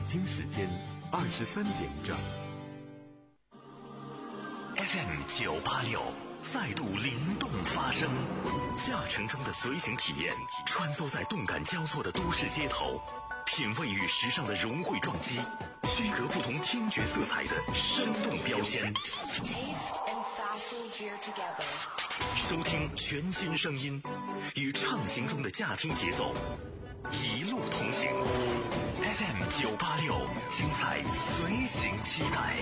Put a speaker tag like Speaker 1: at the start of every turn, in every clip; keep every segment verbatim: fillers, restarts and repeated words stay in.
Speaker 1: 京时间二十三点整。
Speaker 2: F M 九八六再度灵动发声，驾乘中的随行体验，穿梭在动感交错的都市街头，品味与时尚的融汇撞击，区隔不同听觉色彩的生动标签。收听全新声音，与畅行中的驾听节奏，一路同行。F M 九八六，精彩随行期待。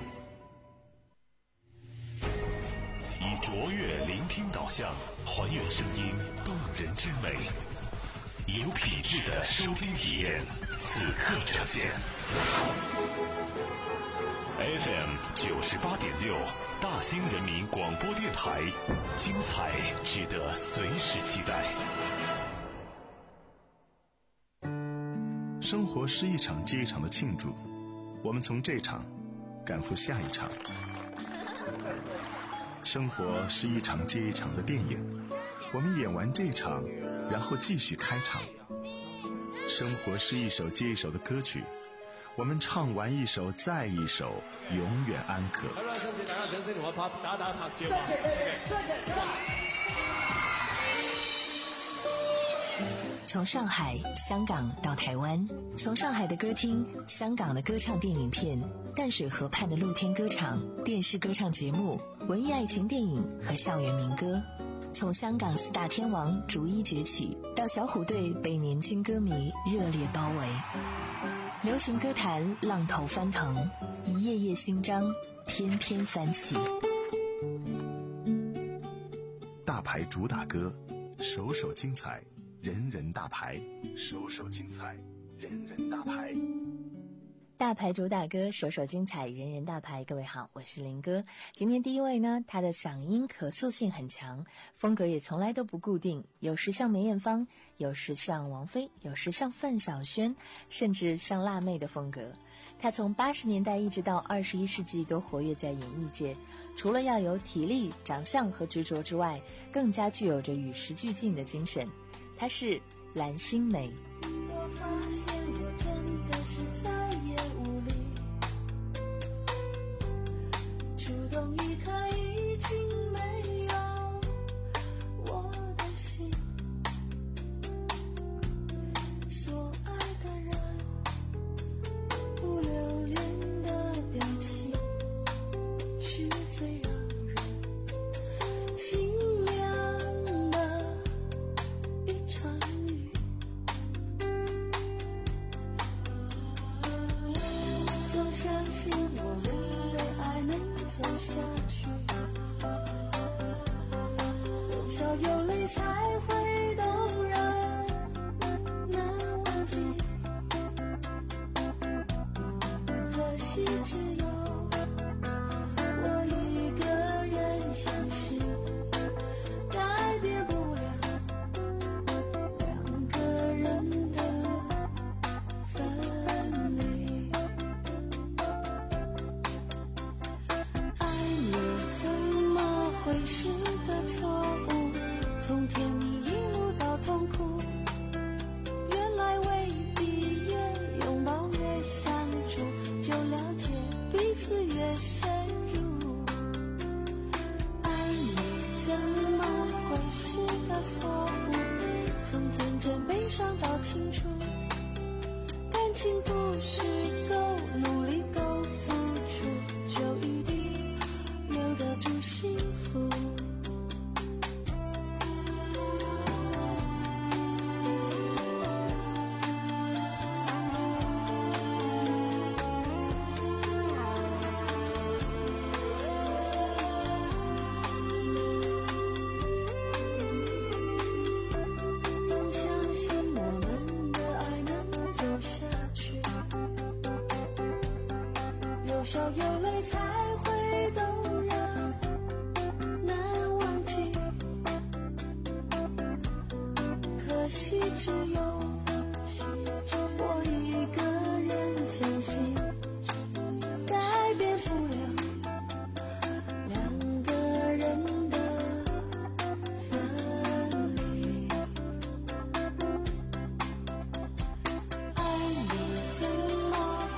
Speaker 2: 以卓越聆听导向，还原声音动人之美，有品质的收听体验，此刻呈现。F M 九十八点六，大兴人民广播电台，精彩值得随时期待。
Speaker 3: 生活是一场接一场的庆祝，我们从这场赶赴下一场。生活是一场接一场的电影，我们演完这场，然后继续开场。生活是一首接一首的歌曲，我们唱完一首再一首，永远安可。
Speaker 4: 从上海、香港到台湾，从上海的歌厅、香港的歌唱电影片、淡水河畔的露天歌场、电视歌唱节目、文艺爱情电影和校园民歌，从香港四大天王逐一崛起，到小虎队被年轻歌迷热烈包围。流行歌坛浪头翻腾，一页页新章翩翩翻起。
Speaker 3: 大牌主打歌，首首精彩，人人大牌，首首精彩，人人大牌。
Speaker 4: 大牌主打歌，首首精彩，人人大牌。各位好，我是林哥。今天第一位呢，他的嗓音可塑性很强，风格也从来都不固定，有时像梅艳芳，有时像王菲，有时像范晓萱，甚至像辣妹的风格。他从八十年代一直到二十一世纪都活跃在演艺界，除了要有体力、长相和执着之外，更加具有着与时俱进的精神。她是蓝心湄。
Speaker 5: 我发现我真的是再也无力主动离开，已经没有我的心，所爱的人不留恋的表情，是最让人心凉的一场雨。总相信我们的爱能走下去，有笑有泪才会动人难忘记，可惜只有我一个人相信，改变不了两个人的分离。爱你怎么会是个错误？从甜蜜一路到痛苦，原来未必越拥抱越相处，就了解彼此越深入。爱你怎么会是个错误？从天真悲伤到清楚，感情不是够努力够付出，就一定留得住幸福。总相信我们的爱能走下去，有笑有泪才会动人难忘记，可惜只有我一个人相信，改变不了两个人的分离。爱你怎么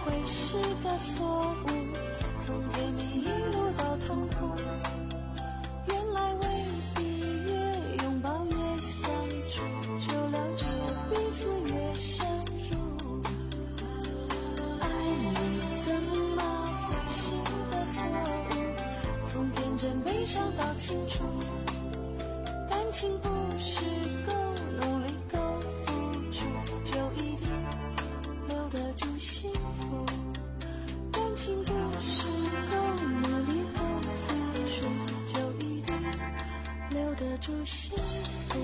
Speaker 5: 的错误，从甜蜜一路到痛苦，原来未必越拥抱越相处，就了解彼此越深入。爱你怎么会是个错误，从天真悲伤到清楚，感情不是够努力够付出就一定留得住幸福，感情不是够努力够付出就一定留得住幸福。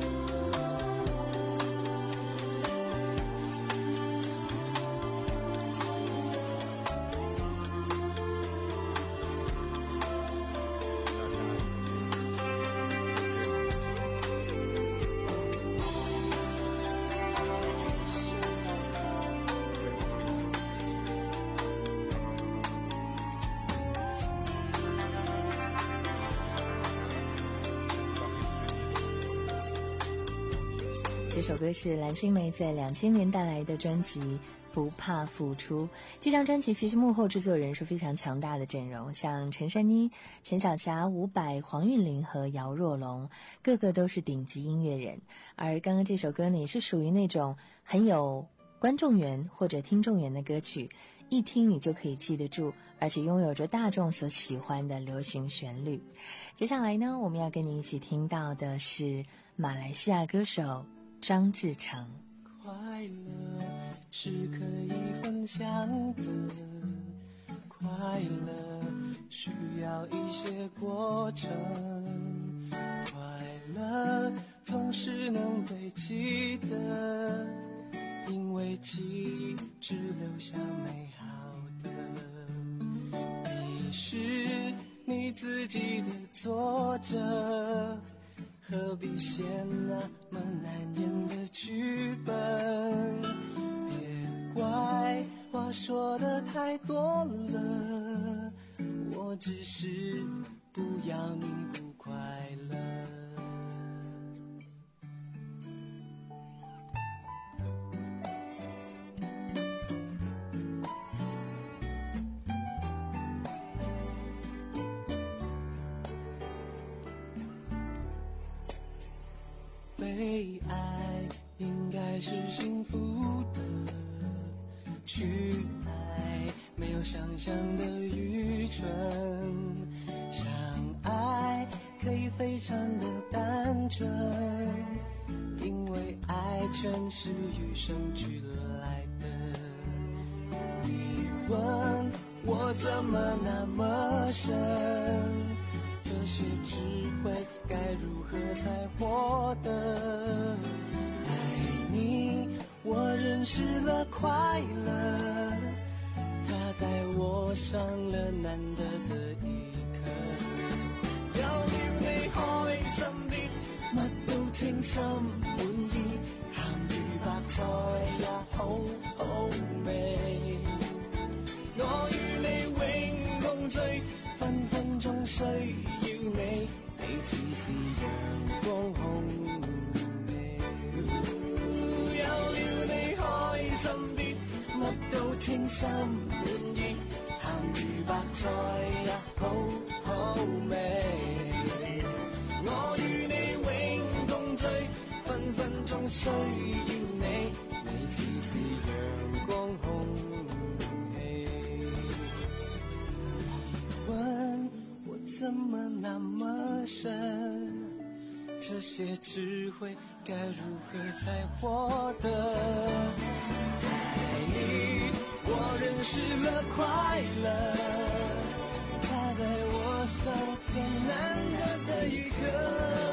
Speaker 4: 这首歌是蓝心湄在两千年带来的专辑《不怕付出》。这张专辑其实幕后制作人是非常强大的阵容，像陈珊妮、陈小霞、伍佰、黄韵玲和姚若龙，个个都是顶级音乐人。而刚刚这首歌呢，也是属于那种很有观众缘或者听众缘的歌曲，一听你就可以记得住，而且拥有着大众所喜欢的流行旋律。接下来呢，我们要跟你一起听到的是马来西亚歌手张志成。
Speaker 6: 快乐是可以分享的，快乐需要一些过程，快乐总是能被记得，因为记忆只留下美好的。你是你自己的作者，何必写那么难演的剧本？别怪我说的太多了，我只是不要你不快乐。被爱应该是幸福的，去爱没有想象的愚蠢，相爱可以非常的单纯，因为爱全是与生俱来的。你问我怎么那么深，这些智慧该如何才获得？爱你，我认识了快乐，它带我上了难得的一刻。有了你開心啲，乜都稱心滿意，鹹魚白菜也好好味。我與你永共聚，分分鐘需要你，你似是陽光空氣。有了你開心啲，乜都稱心滿意，鹹魚白菜也好好味。我與你永共聚，分分鐘需要你，你似是陽光空氣。你問我怎麼那麼深，這些智慧該如何才獲得？愛你，我認識了快樂，它帶我上了難得的一刻。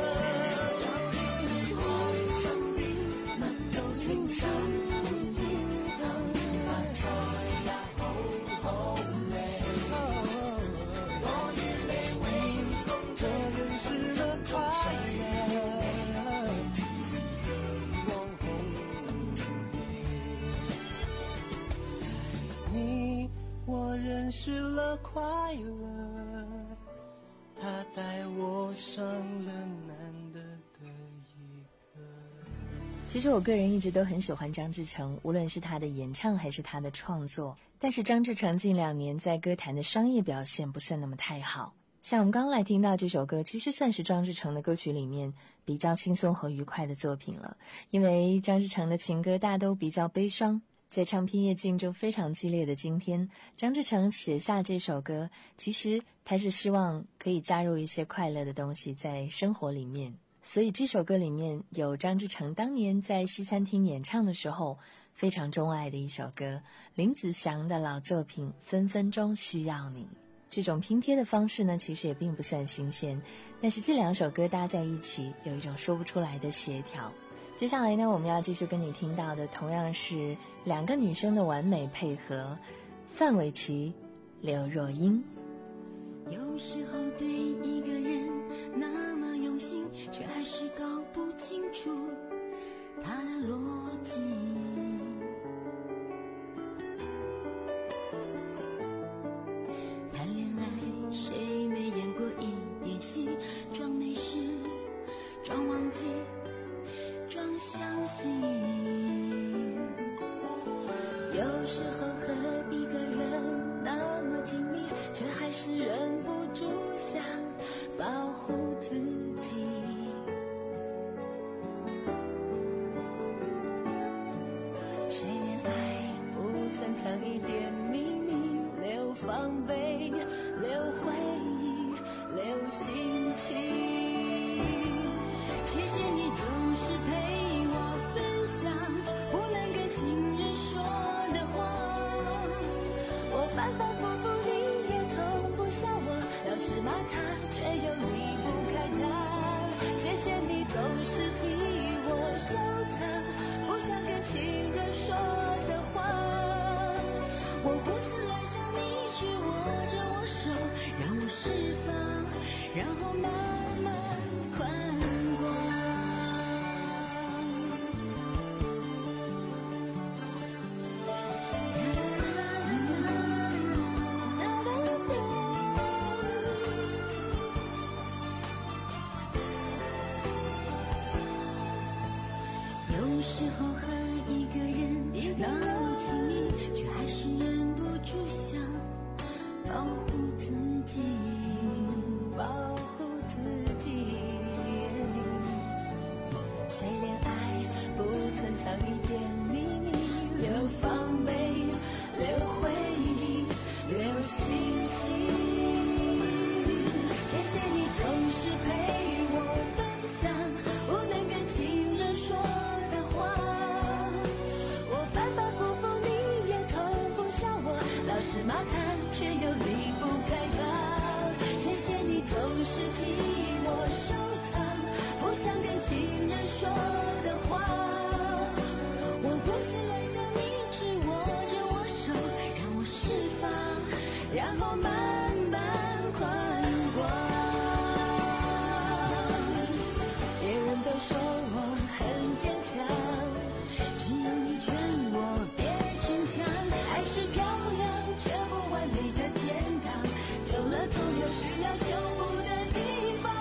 Speaker 6: 我認識了快樂，它帶我上了難得的一刻。
Speaker 4: 其實我個人一直都很喜歡張志成，無論是他的演唱還是他的創作， 但是张志成近两年在歌坛的商业表现不算那么太好。像我们刚来听到这首歌，其实算是张志成的歌曲里面比较轻松和愉快的作品了，因为张志成的情歌大都比较悲伤。在唱片业竞争非常激烈的今天，张志成写下这首歌，其实他是希望可以加入一些快乐的东西在生活里面。所以这首歌里面有张志成当年在西餐厅演唱的时候非常钟爱的一首歌，林子祥的老作品《分分钟需要你》。这种拼贴的方式呢，其实也并不算新鲜，但是这两首歌搭在一起，有一种说不出来的协调。接下来呢，我们要继续跟你听到的同样是两个女生的完美配合，范玮琪、刘若英。
Speaker 5: 有时候对一个人那么用心，却还是搞不清楚他的逻辑。谈恋爱谁没演过一点戏，装没事，装忘记，装相信。有时候和一个人那么紧密，却还是忍不住想保护自己。谁恋爱不曾藏一点秘密，留防备，留回忆，留心情。谢谢你总是陪我分享不能跟情人说的话，我反反复复你也从不笑我，老是骂他却又离不开他。谢谢你总是替我收藏不想跟情人说的话，我胡思乱想你只握着我手，让我释放，然后慢慢宽广。有时候和一个人那么亲密，却还是忍不住想保护自己，保护自己。谁恋爱不曾藏一点秘密，留防备，留回忆，留心情。谢谢你总是陪我分享不能跟情人说的话，我反反复复你也从不笑我，老是骂他却又离不开他。谢谢你总是替我收藏不想跟情人说的话，我胡思乱想你只握着我手，让我释放，然后慢慢宽广。别人都说我很坚强，只有你劝我别逞强。爱是漂亮却不完美的天堂，久了总有需要修补的地方。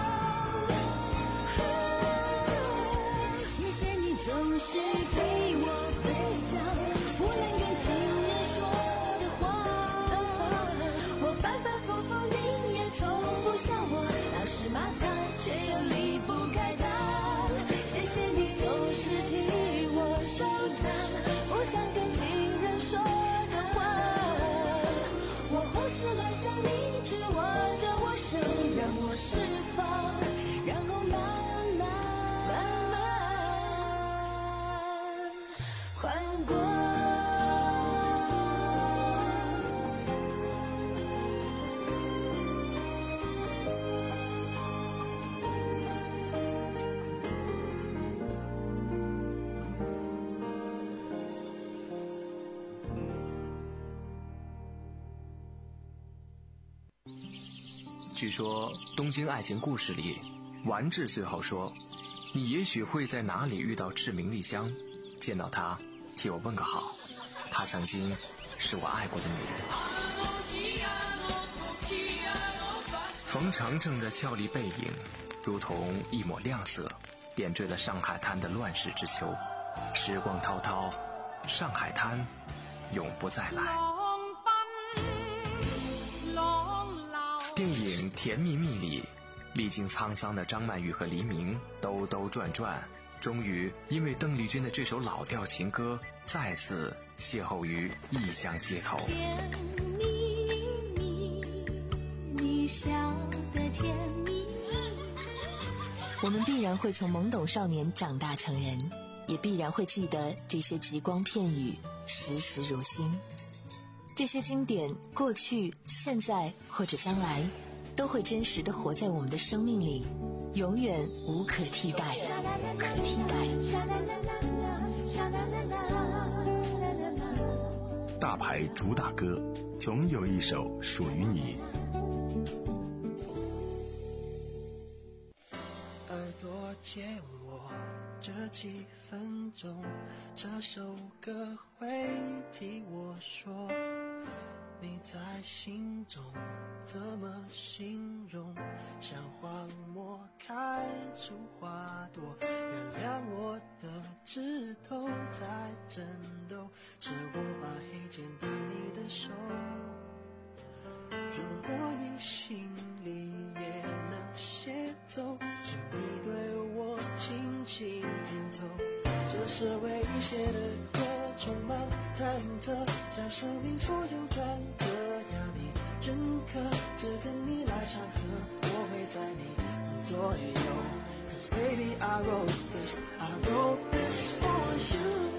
Speaker 5: 谢谢你总是陪我分享不能跟情人说的话，我反反复复你也从不笑我，老是骂他却又离不开他。谢谢你总是替我收藏不想跟情人说的话，我胡思乱想你只握着我手，让我释放，然后慢慢慢慢宽广。
Speaker 7: 据说《东京爱情故事》里，丸治最后说：“你也许会在哪里遇到志明丽香，见到她，替我问个好。她曾经是我爱过的女人。”冯程程的俏丽背影，如同一抹亮色，点缀了上海滩的乱世之秋。时光滔滔，上海滩永不再来。电影《甜蜜蜜》里，历经沧桑的张曼玉和黎明兜兜转转，终于因为邓丽君的这首老调情歌，再次邂逅于异乡街头。
Speaker 5: 甜蜜蜜，你笑得甜蜜。
Speaker 4: 我们必然会从懵懂少年长大成人，也必然会记得这些极光片语，时时如新。这些经典，过去、现在或者将来，都会真实地活在我们的生命里，永远无可替代。
Speaker 3: 大牌主打歌，总有一首属于你。
Speaker 6: 耳朵借我这几分钟，这首歌会替我说你在心中怎么形容，像荒漠开出花朵，原谅我的指头在震动，是我把黑键当你的手，如果你心里也能写走，请你对我轻轻点头，这是为你写的歌，充满忐忑，将生命所有转折，要你认可，只等你来唱和，我会在你左右 Cause baby I wrote this, I wrote this for you。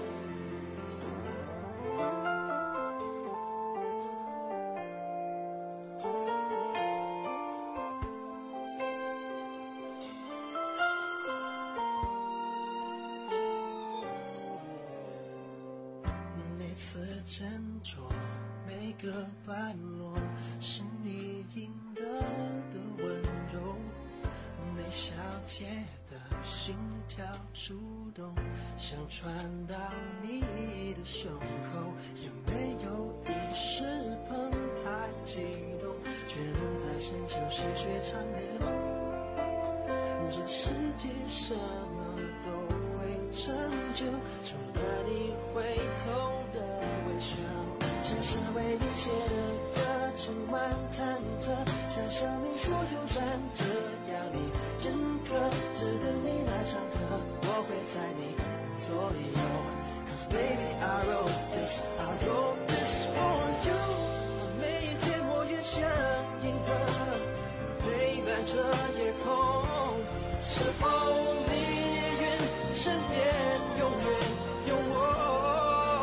Speaker 6: 每次斟酌每个段落，是你赢得的温柔，每小节的心跳触动，想传到你的胸口，也没有一时澎湃激动，却能在深秋细水长流。这世界什么都会成就，除了你会痛的微笑，这是为你写的歌，充满忐忑，像生命所有转折，要你认可，只等你来唱和，我会在你左右 Cause baby I wrote this, I wrote this for you。 每一天我也像银河陪伴着夜空，是否你愿身边永远有我，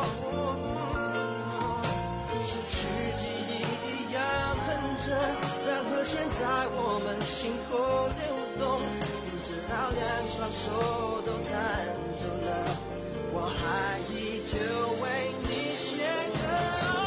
Speaker 6: 失去记忆一样哼着，然和弦在我们心口流动，直到两双手都弹走了，我还依旧为你写歌。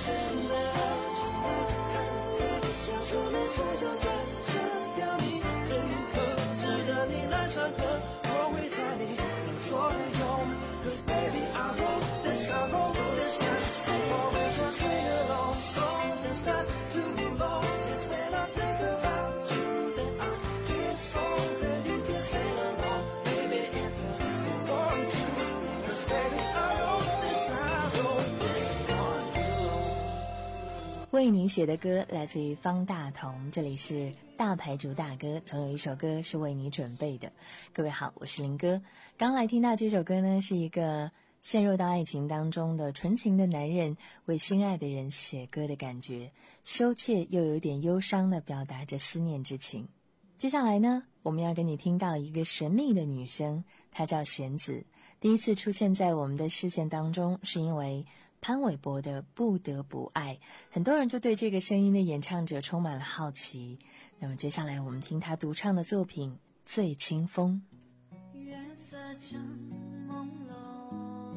Speaker 6: 像生命所有转折，要你认可，值得你来唱和，我会在你左右 Cause baby I wrote this, I wrote this yes 我会在 sing along song that's not too long It's when I think about you that I hear songs that you can sing along Baby if you want to Cause baby I wrote this, I wrote this for you。
Speaker 4: 为您写的歌来自于方大同，这里是大牌主打歌，总有一首歌是为你准备的。各位好，我是林哥。刚来听到这首歌呢，是一个陷入到爱情当中的纯情的男人为心爱的人写歌的感觉，羞怯又有点忧伤地表达着思念之情。接下来呢，我们要跟你听到一个神秘的女生，她叫弦子，第一次出现在我们的视线当中，是因为潘玮柏的不得不爱，很多人就对这个声音的演唱者充满了好奇。那么接下来我们听他独唱的作品《醉清风》。
Speaker 5: 月色正朦胧，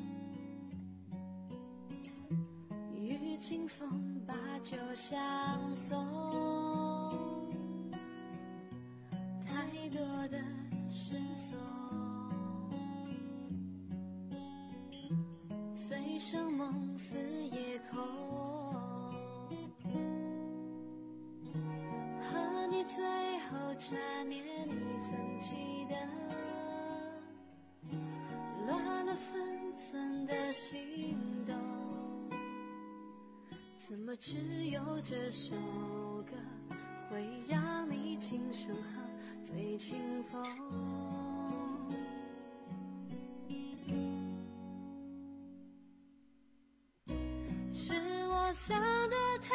Speaker 5: 与清风把酒相送，太多的失踪，醉生梦死夜空，和你最后缠绵你曾记得乱了分寸的心动， 怎么只有这首歌会让你轻声和最清风？是我想的太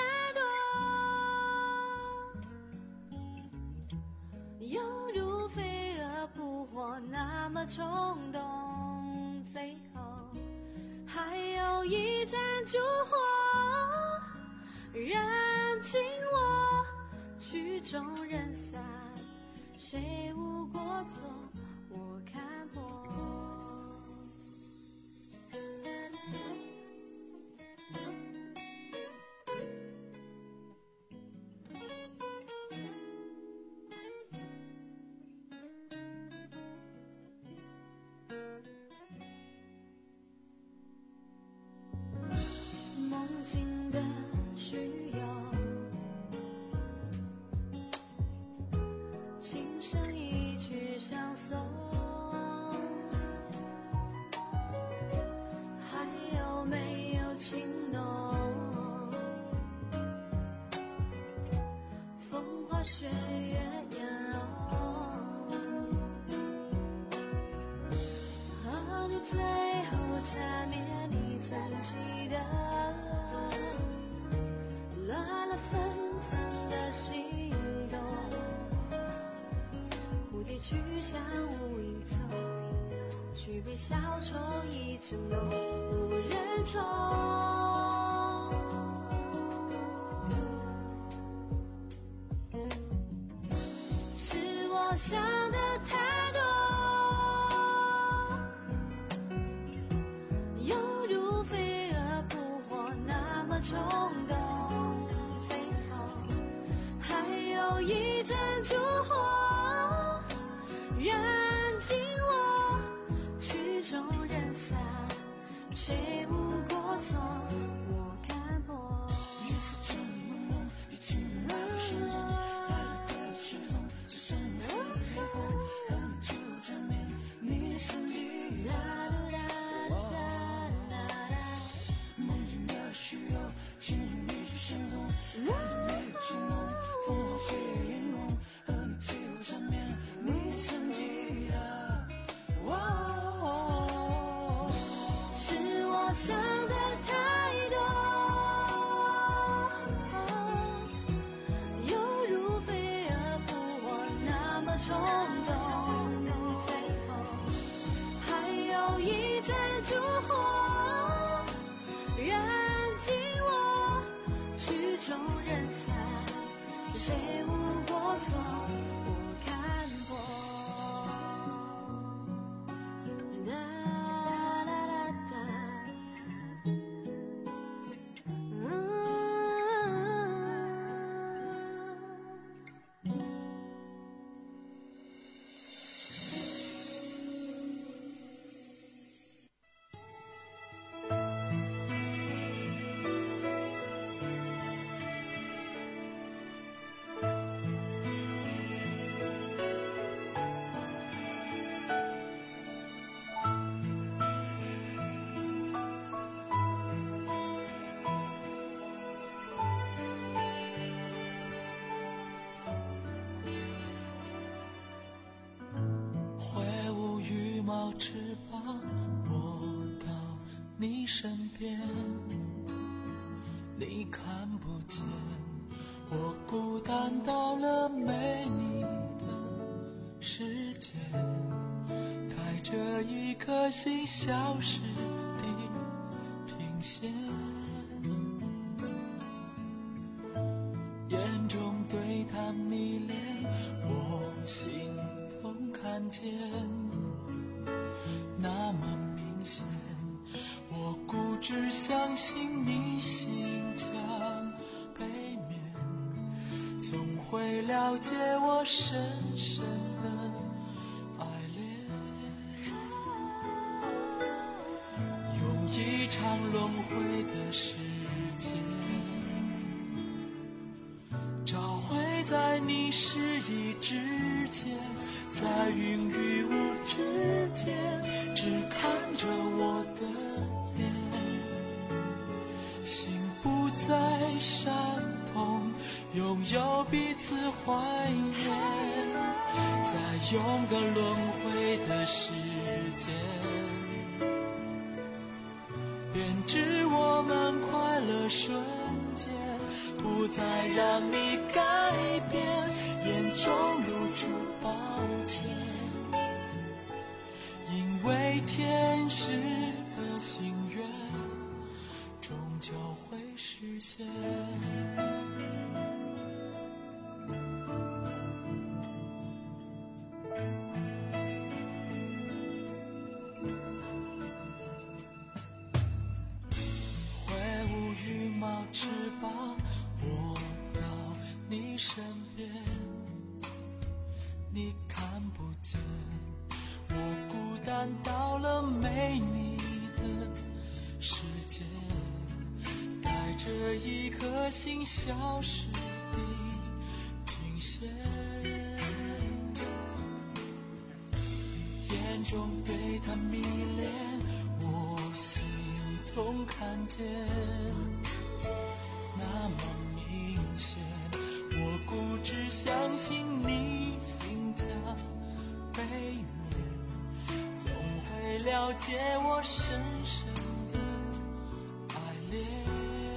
Speaker 5: 多，犹如飞蛾扑火那么冲动，最后还有一盏烛火燃尽我，曲终人散，谁无过错，我看破。梦境的虚有，轻声一曲相送，还有没有情浓？风花雪月颜容，和你最后缠绵你曾记得，乱了分寸的心动，蝴蝶去向无影踪，举杯消愁已成浓，无人宠。是我想的太多，犹如飞蛾扑火那么冲动，最后还有一盏烛火燃尽我，曲终人散，谁无过错，我看破。夜色正朦胧，已经没有声音，带着失踪，就剩下黑光，和你最后缠绵，你曾记得。梦境的虚有，轻声一曲相送，还有没有情浓？风花雪月颜容，和你最后缠绵，你曾记得。是我想的太多，犹如飞蛾扑火那么冲动，最后还有一盏烛火燃尽我，曲终人散，谁无过错，我看破。哒啦啦哒，嗯。
Speaker 6: 挥舞羽毛翅膀，落到你身边，你看不见我孤单到了没你的世界，带着一颗心消失的平线，眼中对他迷恋，我心痛看见，那么明显，我固执相信你心墙背面，总会了解我深深的爱恋，用一场轮回的时间，找回在你失意之前，在云与雾之间，只看着我的眼，心不再相同，拥有彼此怀念，在永隔轮回的时间，编织我们快乐瞬间，不再让你改变，眼中露出抱歉，因为天使的心愿终究会实现。挥舞羽毛翅膀，我到你身边，你看不见我孤单到了没你的世界，带着一颗心消失的频线，眼中对他迷恋，我心痛看见，那么明显，我固执相信你心加背面，总会了解我深深的爱恋，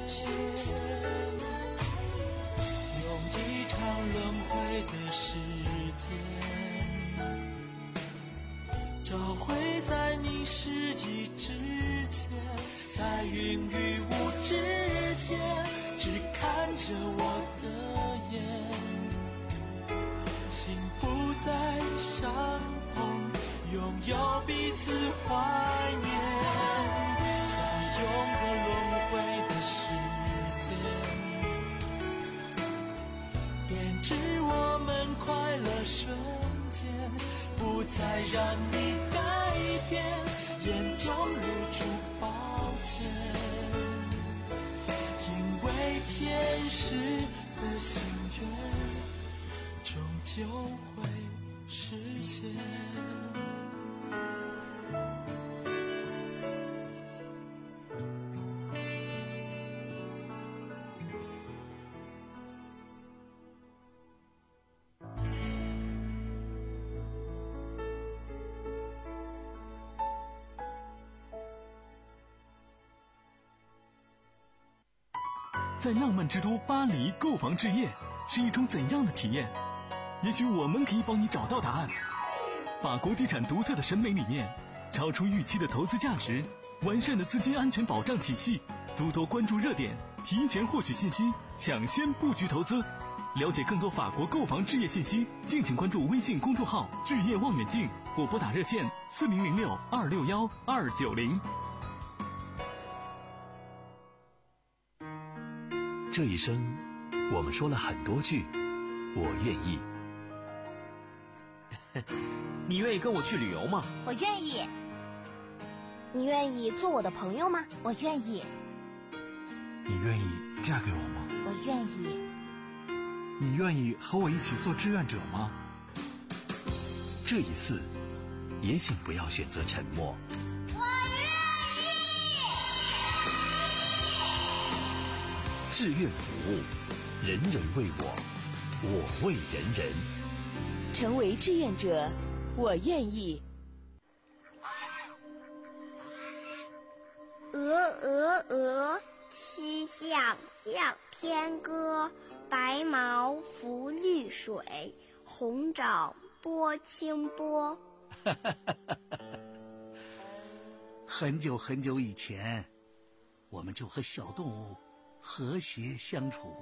Speaker 6: 用一场轮回的时间，找回在你失意之前，在云与雾之间，只看着我的眼，心不再伤痛，拥有彼此怀念，在永隔轮回的时间，编织我们快乐瞬间，不再让你改变，眼中露出抱歉，因为天使的心愿终究会实现。
Speaker 8: 在浪漫之都巴黎购房置业是一种怎样的体验？也许我们可以帮你找到答案。法国地产独特的审美理念，超出预期的投资价值，完善的资金安全保障体系，多多关注热点，提前获取信息，抢先布局投资。了解更多法国购房置业信息，敬请关注微信公众号置业望远镜，或拨打热线四零零六二六幺二九零。
Speaker 2: 这一生，我们说了很多句我愿意。
Speaker 9: 你愿意跟我去旅游吗？
Speaker 10: 我愿意。你愿意做我的朋友吗？我愿意。
Speaker 11: 你愿意嫁给我吗？
Speaker 10: 我愿意。
Speaker 11: 你愿意和我一起做志愿者吗？
Speaker 2: 这一次，也请不要选择沉默。
Speaker 10: 我愿意。
Speaker 2: 志愿服务，人人为我，我为人人。
Speaker 12: 成为志愿者，我愿意。
Speaker 13: 鹅鹅鹅，曲项向天歌。白毛浮绿水，红掌拨清波。
Speaker 14: 很久很久以前，我们就和小动物和谐相处。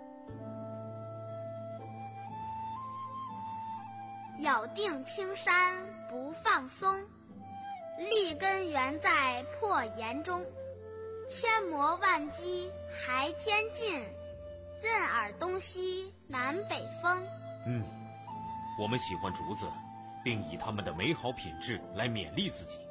Speaker 13: 咬定青山不放松，立根原在破岩中。千磨万击还坚劲，任尔东西南北风。
Speaker 9: 嗯，我们喜欢竹子，并以它们的美好品质来勉励自己。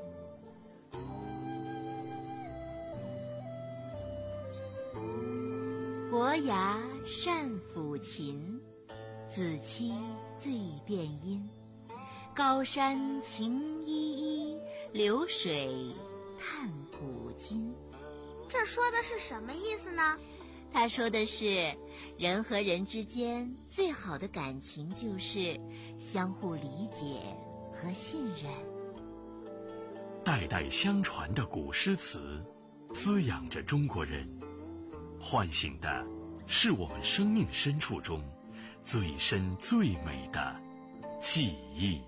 Speaker 15: 伯牙善抚琴，子期最辨音。高山晴依依，流水看古今。
Speaker 13: 这说的是什么意思呢？
Speaker 15: 他说的是，人和人之间最好的感情就是相互理解和信任。
Speaker 1: 代代相传的古诗词，滋养着中国人，唤醒的是我们生命深处中最深最美的记忆。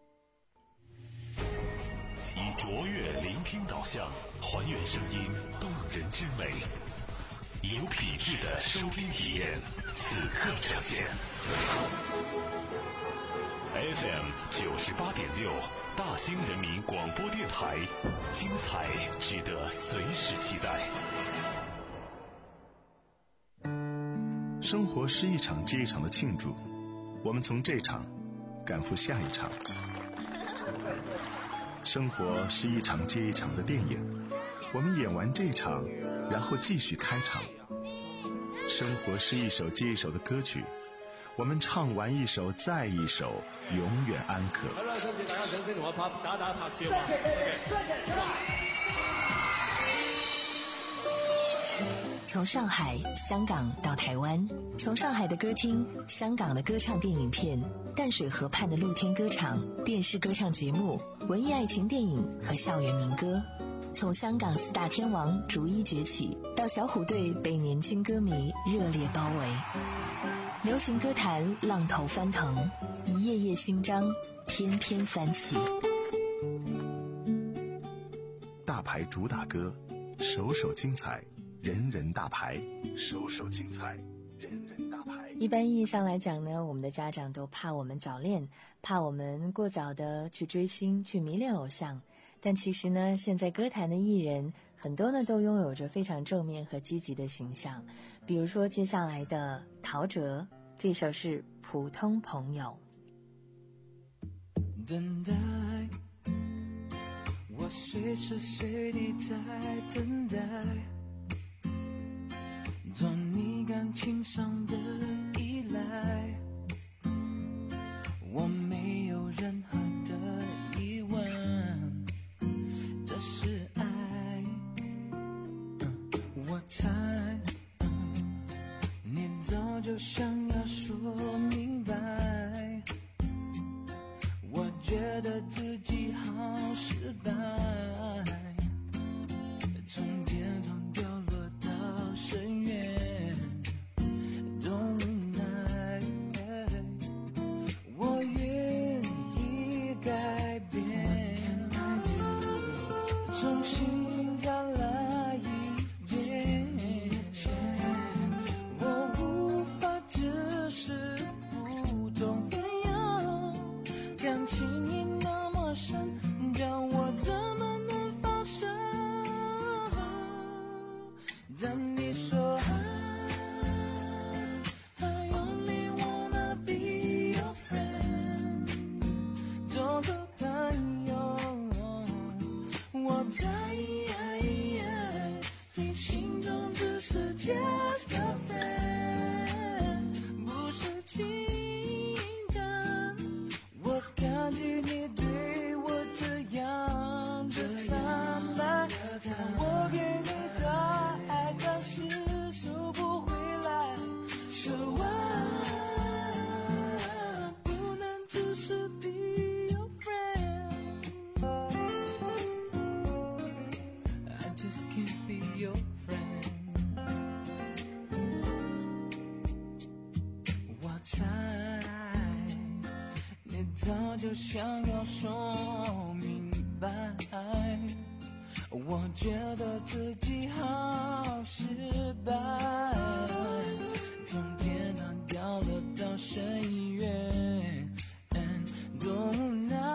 Speaker 1: 以卓越聆听导向，还原声音动人之美，有品质的收听体验，此刻呈现。F M 九十八点六，大兴人民广播电台，精彩值得随时期待。
Speaker 3: 生活是一场接一场的庆祝，我们从这场赶赴下一场。生活是一场接一场的电影，我们演完这场，然后继续开场。生活是一首接一首的歌曲，我们唱完一首再一首，永遠安可。
Speaker 16: 好啦，親切大家掌聲同我拍打打拍照啊！
Speaker 4: 從上海、香港到台灣，從上海的歌廳、香港的歌唱電影片、淡水河畔的露天歌場、電視歌唱節目、文藝愛情電影和校園民歌，從香港四大天王逐一崛起，到小虎隊被年輕歌迷熱烈包圍。流行歌壇浪頭翻騰，一頁頁新章翩翩翻起。
Speaker 3: 大牌主打歌，首首精彩，人人大牌，首首精彩，人人大牌。
Speaker 4: 一般意义上来讲呢，我们的家长都怕我们早恋，怕我们过早的去追星，去迷恋偶像。但其实呢，现在歌坛的艺人很多呢都拥有着非常正面和积极的形象。比如说接下来的陶喆，这首是《普通朋友》。
Speaker 6: 等待，我随时随地在等待，做你感情上的依赖，我没有任何的疑问，这是爱。嗯、我猜、嗯、你早就想要说明白，我觉得自己好失败，从天堂掉落到深渊都无奈，我愿意改变，重新再来一遍，我无法只是普通朋友，感情已那么深，叫我怎么能放手？但你说 I only wanna be your friend， 做个朋友，我在你心中只是 just a friend， 不是情感，我感激你对我这样的坦白，我给你的爱暂时收不回来，说完不能只是 be your friend， I just can't be your friend， 我猜你早就想要说明白，我觉得自己好失败，从天堂掉落到深渊都无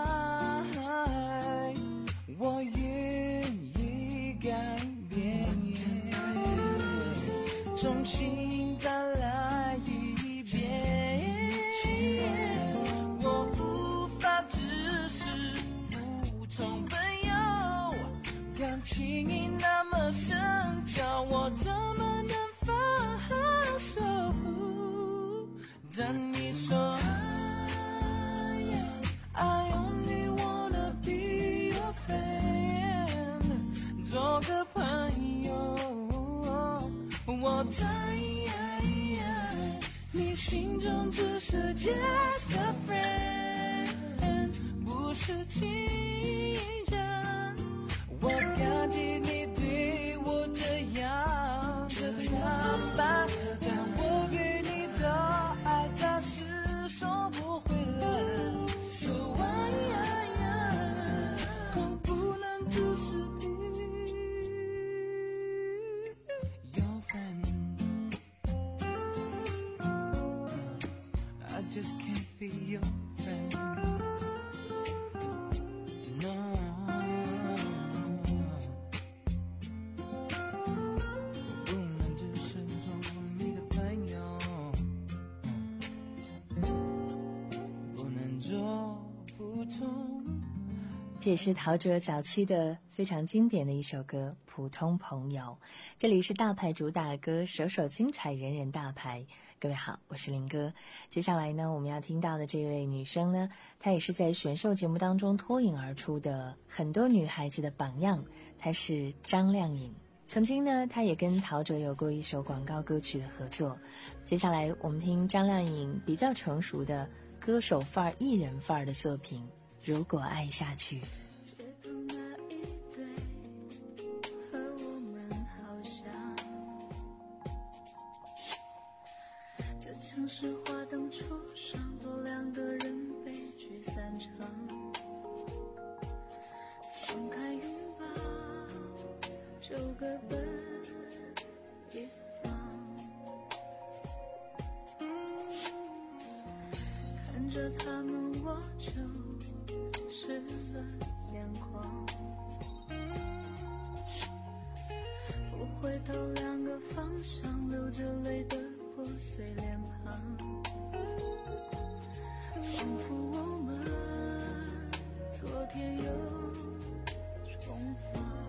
Speaker 6: 奈，我愿意改变，重新再来一遍，我无法只是普通朋友，感情已那么深，叫我怎么能放手？但你说 I only wanna be your friend， 做个朋友， more time， 你心中只是 just a friend， 不是情人。我感激你对我这样的坦白，但我给你的爱暂时收不回来。So why我不能只是your friend， I just can't be your friend。No， 不能只是做你的朋友，不能做不同。
Speaker 4: 这也是陶喆早期的非常经典的一首歌《普通朋友》。这里是大牌主打歌，首首精彩，人人大牌。各位好，我是林哥。接下来呢，我们要听到的这位女生呢，她也是在选秀节目当中脱颖而出的很多女孩子的榜样，她是张靓颖。曾经呢，她也跟陶喆有过一首广告歌曲的合作。接下来我们听张靓颖比较成熟的歌手范儿、艺人范儿的作品《如果爱下去》。
Speaker 5: 城市花灯初上，多两个人悲剧散场。放开拥抱，就各奔一方。看着他们，我就湿了眼眶。不回头，两个方向，流着泪的破碎脸庞，仿佛我们昨天又重逢。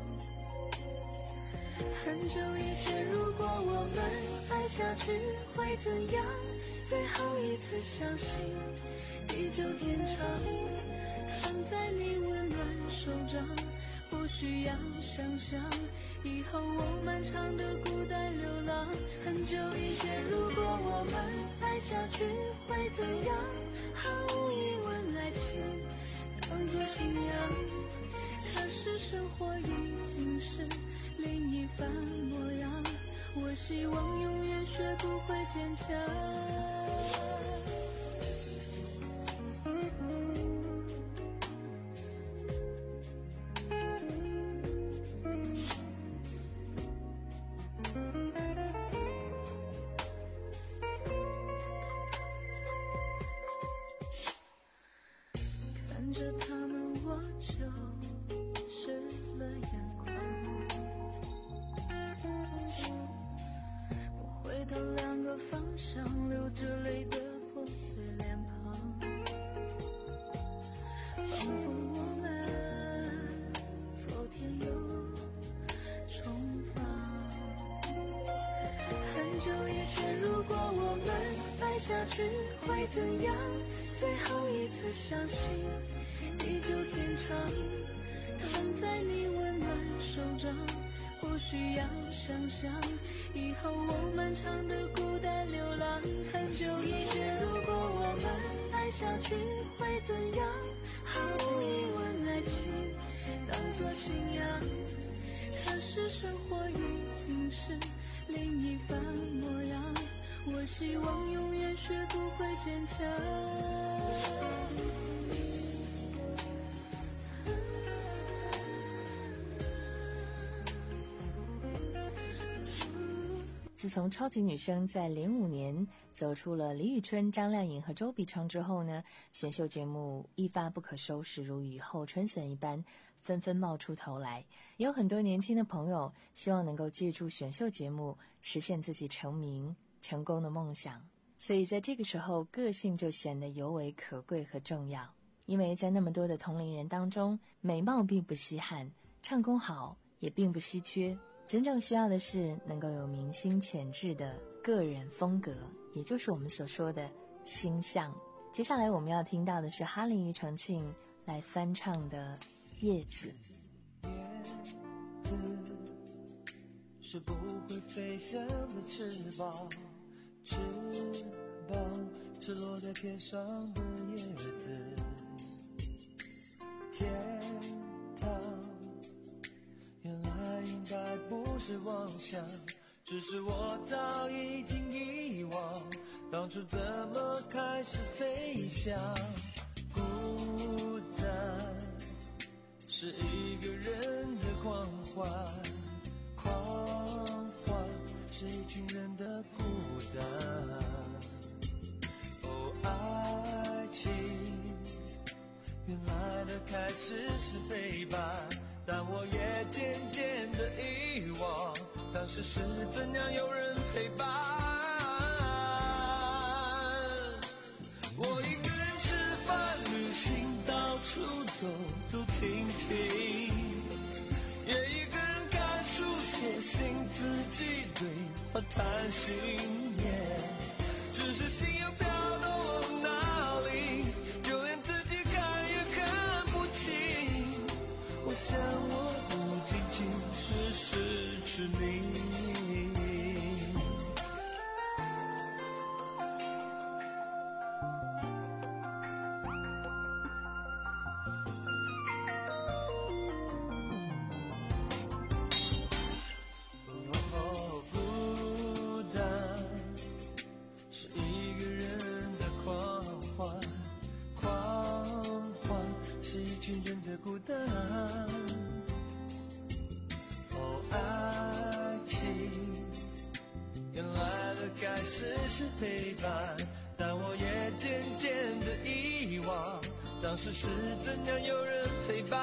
Speaker 5: 很久以前，如果我们爱下去会怎样？最后一次相信地久天长，躺在你温暖手掌，不需要想象以后我漫长的孤单流浪。很久以前，如果我们爱下去会怎样？毫无疑问，爱情当作信仰，可是生活已经是另一番模样。我希望永远学不会坚强。看着他们，我就湿了眼眶。不回头，两个方向，流着泪的破碎脸庞，仿佛我们昨天又重逢。很久以前，如果我们爱下去会怎样？最后一次相信地久天长，躺在你温暖手掌，不需要想象以后我漫长的孤单流浪。很久以前，如果我们爱下去会怎样？毫无疑问，爱情当作信仰，可是生活已经是另一番模样。我希望永远学不会坚强。
Speaker 4: 自从超级女声在零五年走出了李宇春、张靓颖和周笔畅之后呢，选秀节目一发不可收拾，如雨后春笋一般纷纷冒出头来。有很多年轻的朋友希望能够借助选秀节目实现自己成名成功的梦想，所以在这个时候，个性就显得尤为可贵和重要。因为在那么多的同龄人当中，美貌并不稀罕，唱功好也并不稀缺，真正需要的是能够有明星潜质的个人风格，也就是我们所说的星象。接下来我们要听到的是哈林庾澄庆来翻唱的《叶子》。
Speaker 6: 叶子是却不会飞翔的翅膀，翅膀是落在天上的叶子。天堂原来应该不是妄想，只是我早已经遗忘当初怎么开始飞翔。孤单是一个人的狂欢，狂欢是一群人的孤单。哦，爱情原来的开始是陪伴，但我也渐渐的遗忘当时是怎样有人陪伴。我一个人吃饭旅行，到处走走停停，也一个人看书写信，自己对话谈心。只是心又飘到我哪里，就连自己看也看不清。我想我不仅仅是失去你。孤单，哦，爱情原来的开始是陪伴，但我也渐渐的遗忘当时是怎样有人陪伴。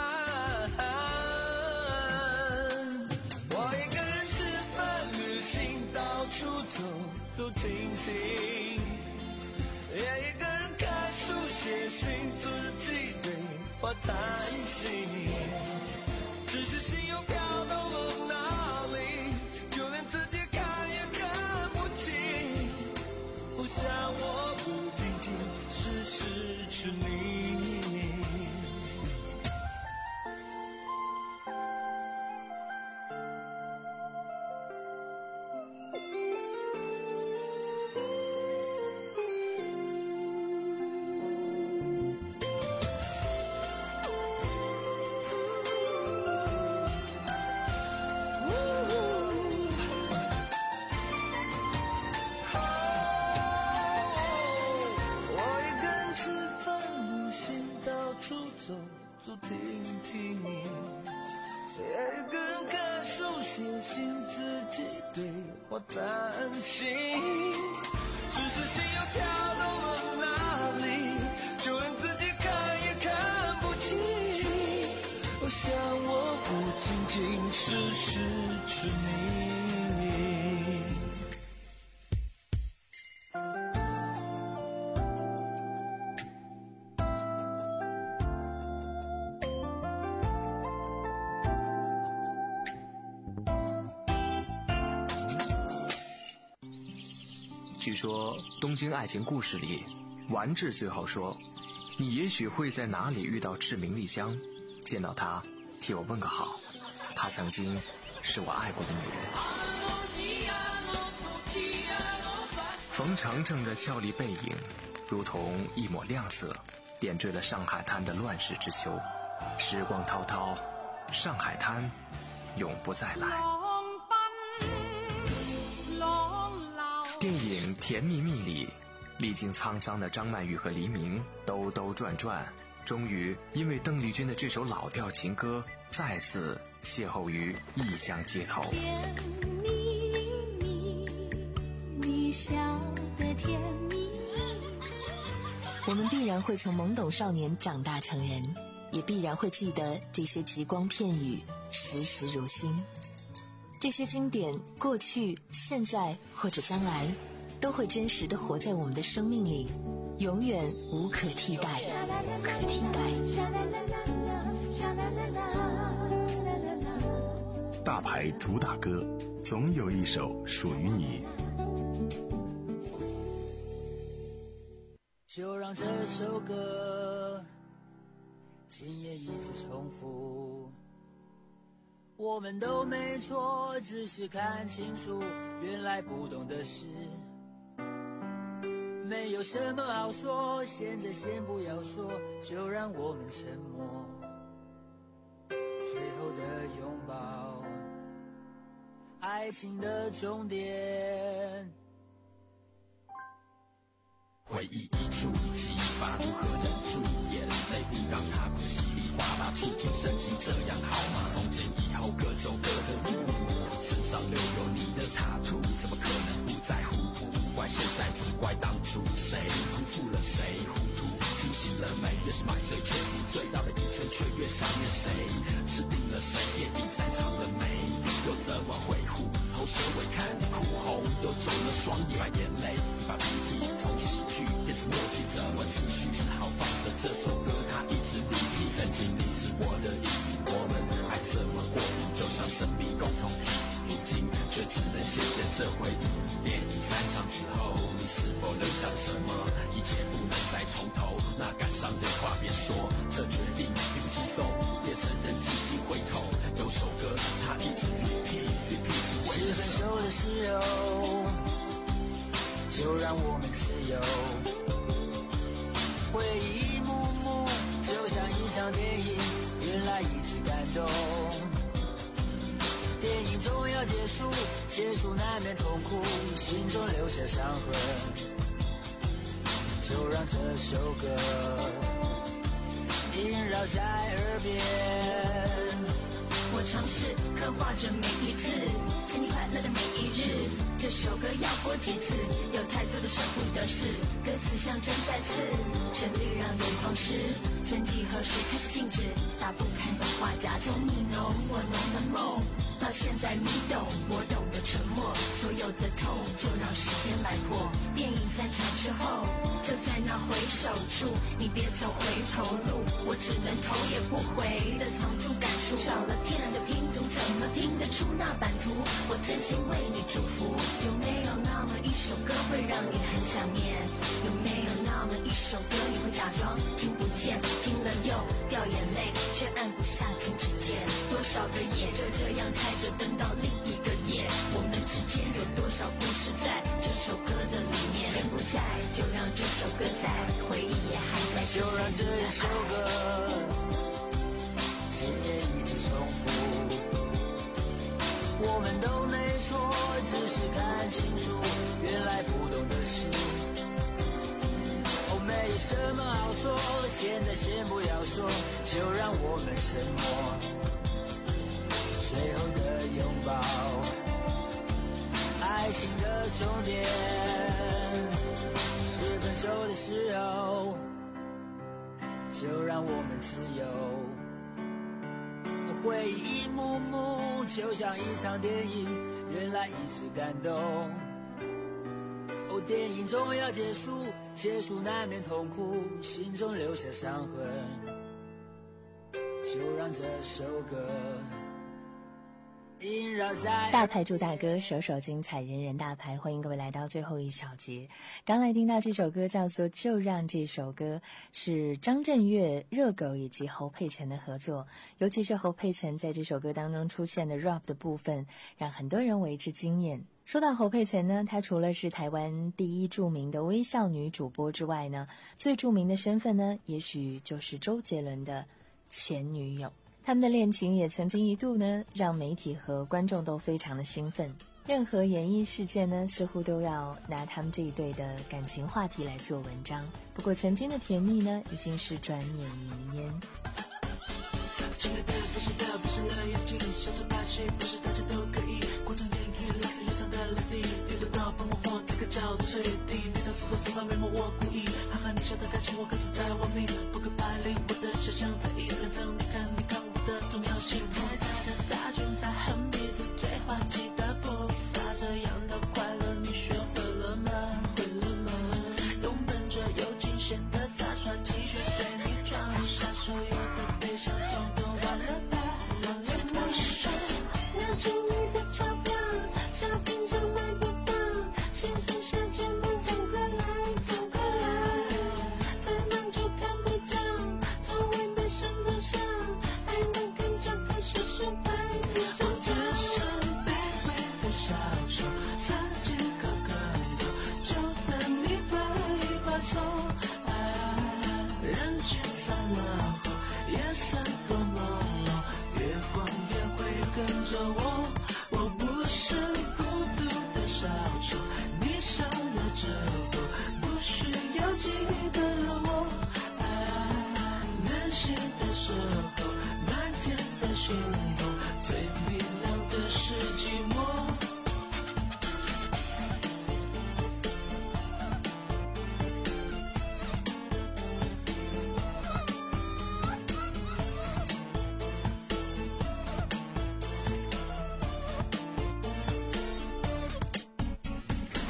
Speaker 6: 我一个人吃饭旅行，到处走走停停，也一个人看书写信，自己对话谈心。只是心又飘到了哪里，就连自己看也看不清。我想我不仅仅是失去你。担心，只是心又飘到了哪里，就连自己看也看不清。我想我不仅仅是失去你。
Speaker 7: 据说东京爱情故事里，丸治最后说，你也许会在哪里遇到志明丽香，见到她替我问个好，她曾经是我爱过的女人。冯程程的俏丽背影如同一抹亮色，点缀了上海滩的乱世之秋。时光滔滔，上海滩永不再来。电影《甜蜜蜜》里，历经沧桑的张曼玉和黎明兜兜转转，终于因为邓丽君的这首老调情歌，再次邂逅于异乡街头。
Speaker 5: 甜蜜蜜，你笑得甜蜜。
Speaker 4: 我们必然会从懵懂少年长大成人，也必然会记得这些极光片语，时时如新。这些经典，过去、现在或者将来，都会真实地活在我们的生命里，永远无可替代。
Speaker 3: 大牌主打歌，总有一首属于你。
Speaker 17: 就让这首歌今夜一直重复， 我们都没错，只是看清楚，原来不懂的事，没有什么好说，现在先不要说，就让我们沉默，最后的拥抱，爱情的终点。
Speaker 18: 回忆一触即发，如何忍住眼泪，不让它不稀里哗啦触进神经，这样好吗？从今以后各走各的路，身上留有你的塔图，怎么可能不在乎？不怪现在，只怪当初谁辜负了谁，糊涂清醒了没？越是买醉却不醉，绕了一圈却越想念谁，吃定了谁？电影散场了没？又怎么会虎头蛇尾？看你哭红又肿了双眼，把眼泪把鼻涕从喜剧变成默剧，怎么继续？只好放着这首歌，它一直 repeat。曾经你是我的意义，我们还这么过瘾，就像生命共同体。如今却只能谢谢这回忆。电影散场之后，你是否留下什么？一切不能再重头，那感伤的话别说，这决定并不轻松。夜深人静心回头，有首歌它一直 repeat repeat， 是为了什么？
Speaker 17: 是分手的时候，就让我们自由。回忆一幕幕，就像一场电影，原来一直感动。电影终要结束，结束难免痛苦，心中留下伤痕。就让这首歌萦绕在耳边。
Speaker 19: 我尝试刻画着每一次曾经快乐的每一日，这首歌要播几次？有太多的舍不得事，歌词像针在刺，旋律让眼眶湿。曾几何时开始静止，打不开的画夹，从你浓我浓的梦，到现在你懂我懂的沉默，所有的痛就让时间来破。电影散场之后，就在那回首处，你别走回头路，我只能头也不回的藏住感触。少了片的拼图，怎么拼得出那版图？我真心为你祝福。有没有那么一首歌会让你很想念？有没有那么一首歌你会假装听不见？听了又掉眼泪，却按不下停止键。多少个夜就这样开着等到另一个夜，我们之间有多少故事在这首歌的里面？人不在，就让这首歌在，回忆也还在。
Speaker 17: 就让这一首歌今夜一直重复。我们都没错，只是看清楚，原来不懂的事。哦，没有什么好说，现在先不要说，就让我们沉默。最后的拥抱，爱情的终点，是分手的时候，就让我们自由。回忆一幕幕，就像一场电影，原来一直感动。哦，电影终要结束，结束难免痛苦，心中留下伤痕。就让这首歌萦绕在。
Speaker 4: 大牌祝大哥，首首精彩，人人大牌，欢迎各位来到最后一小节。刚来听到这首歌叫做《就让》，这首歌是张震岳、热狗以及侯佩岑的合作，尤其是侯佩岑在这首歌当中出现的 rap 的部分，让很多人为之惊艳。说到侯佩岑呢，她除了是台湾第一著名的微笑女主播之外呢，最著名的身份呢，也许就是周杰伦的前女友。他们的恋情也曾经一度呢，让媒体和观众都非常的兴奋。任何演艺事件呢，似乎都要拿他们这一对的感情话题来做文章。不过曾经的甜蜜呢，已经是转眼云烟。
Speaker 6: 亲爱的，不是的，不是了眼睛，小丑把戏不是大家都可以。广场电梯，类似忧伤的泪滴，丢得到帮我或这个叫最低。你的诉说什么眉毛我故意，哈哈，你笑的感情我各自在玩命，扑克牌里我的想象在一两张，你看你看我的重要性。彩色的大军发横鼻子最滑稽的步伐，这样的快乐你学会了吗？会了吗？用笨拙又惊险的杂耍继续对你装下所有的悲伤，统统忘了吧，忘了吧。拿出你的钞票，小品场买不到，线上下节目赶快来，赶快来，再忙就看不到，从未被伤的伤，还能更加可说实话。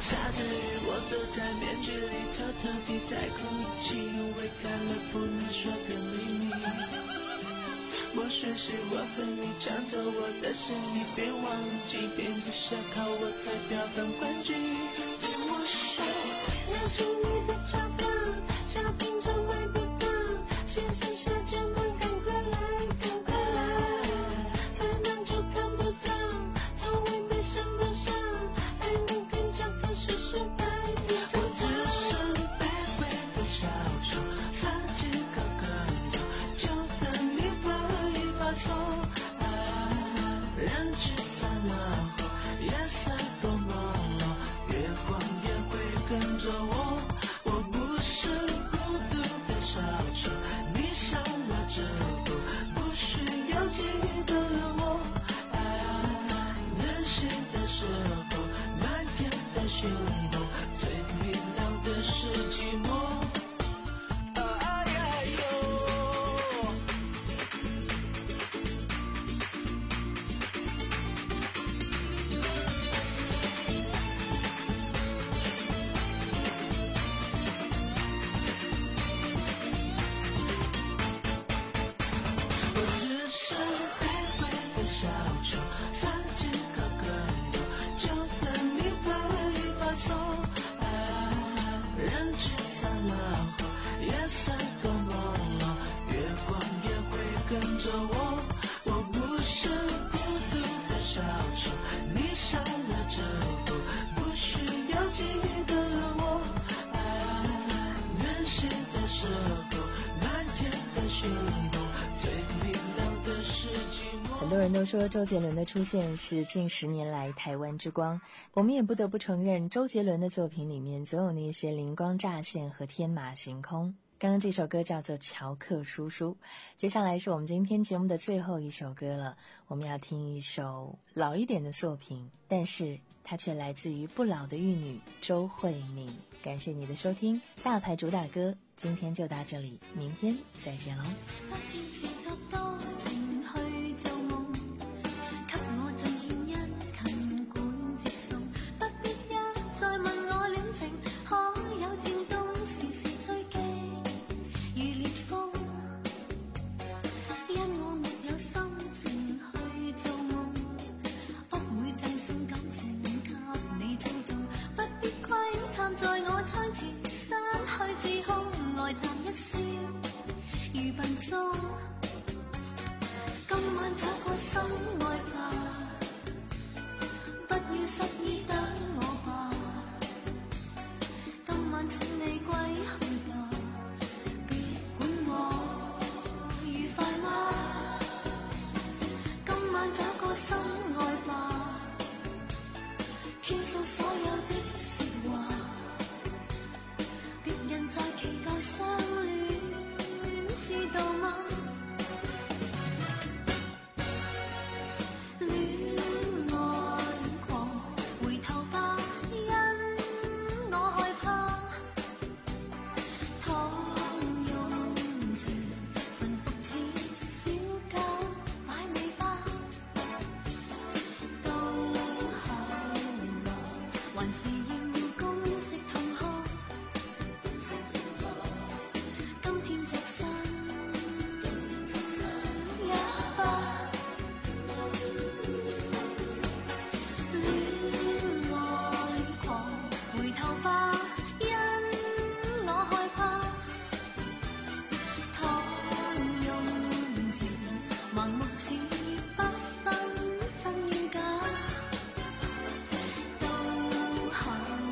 Speaker 6: 下着雨，我躲在面具里，偷偷地在哭泣，因为看了不能说的秘密。默许是我和你抢走我的生意，别忘记，并不是靠我才票房冠军。对我说，拿出你的钞票，小品场买不到，先生小姐们赶快来，赶快来，再难就看不到，他会被上不上，还能更加开始失败。我只剩卑微的小丑，发际高高的，就等你把一把手，人群散了后，夜色多朦胧，月光也会跟着我。我不是孤独的小丑，你上了之后不需要记得我。任性的时候，漫天的星空，最明亮的是寂寞。
Speaker 4: 很多人都说周杰伦的出现是近十年来台湾之光，我们也不得不承认，周杰伦的作品里面总有那些灵光乍现和天马行空。刚刚这首歌叫做《乔克叔叔》，接下来是我们今天节目的最后一首歌了，我们要听一首老一点的作品，但是它却来自于不老的玉女周慧敏。感谢你的收听，大牌主打歌今天就到这里，明天再见喽。
Speaker 5: 在我窗前散去自控，呆站一笑如笨拙。今晚找個心愛吧，不要失意等我吧。今晚請你歸去吧，別管我愉快嗎？今晚找個心愛吧，傾訴所有的說話。別人在期待相戀，知道嗎？都好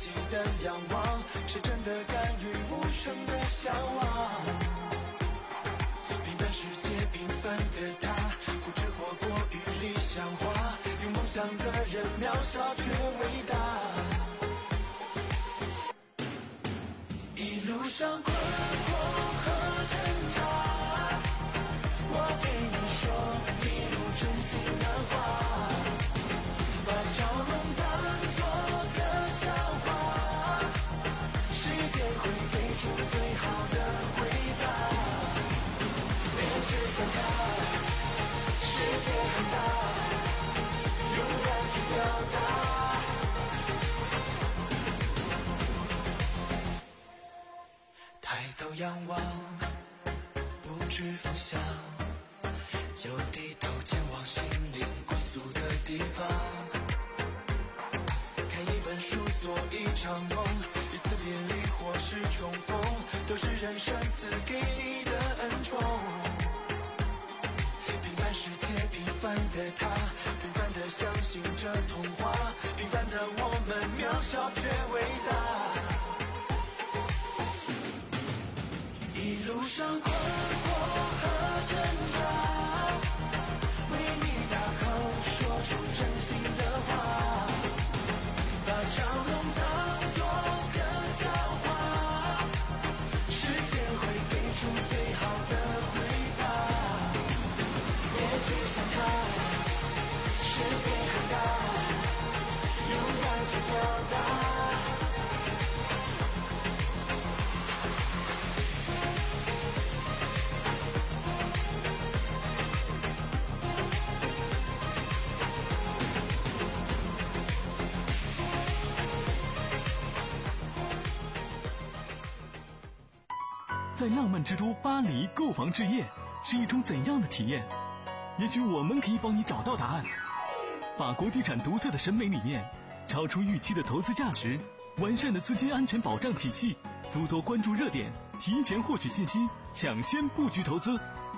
Speaker 6: 起的仰望，是真的甘于无声的向往。平凡世界，平凡的他，固执活过于理想化，有梦想的人渺小却伟大。一路上困惑和挣扎，我给你说一路真心的话，把嘲弄当作个笑话，世界会给出最好的回答。别去想它，世界很大，勇敢去表达。抬头仰望，不知方向，就低头前往心灵归宿的地方。看一本书，做一场梦，一次别离或是重逢，都是人生赐给你的恩宠。平凡世界，平凡的他，平凡的相信着童话，平凡的我们渺小却伟大。一路上困惑和挣扎，为你大口说出真心的话，把嘲弄当作个笑话，世界会给出最好的回答。别去想它，世界很大，勇敢去表达。
Speaker 8: 在浪漫之都巴黎购房置业是一种怎样的体验？也许我们可以帮你找到答案。法国地产独特的审美理念，超出预期的投资价值，完善的资金安全保障体系，诸多关注热点，提前获取信息，抢先布局投资。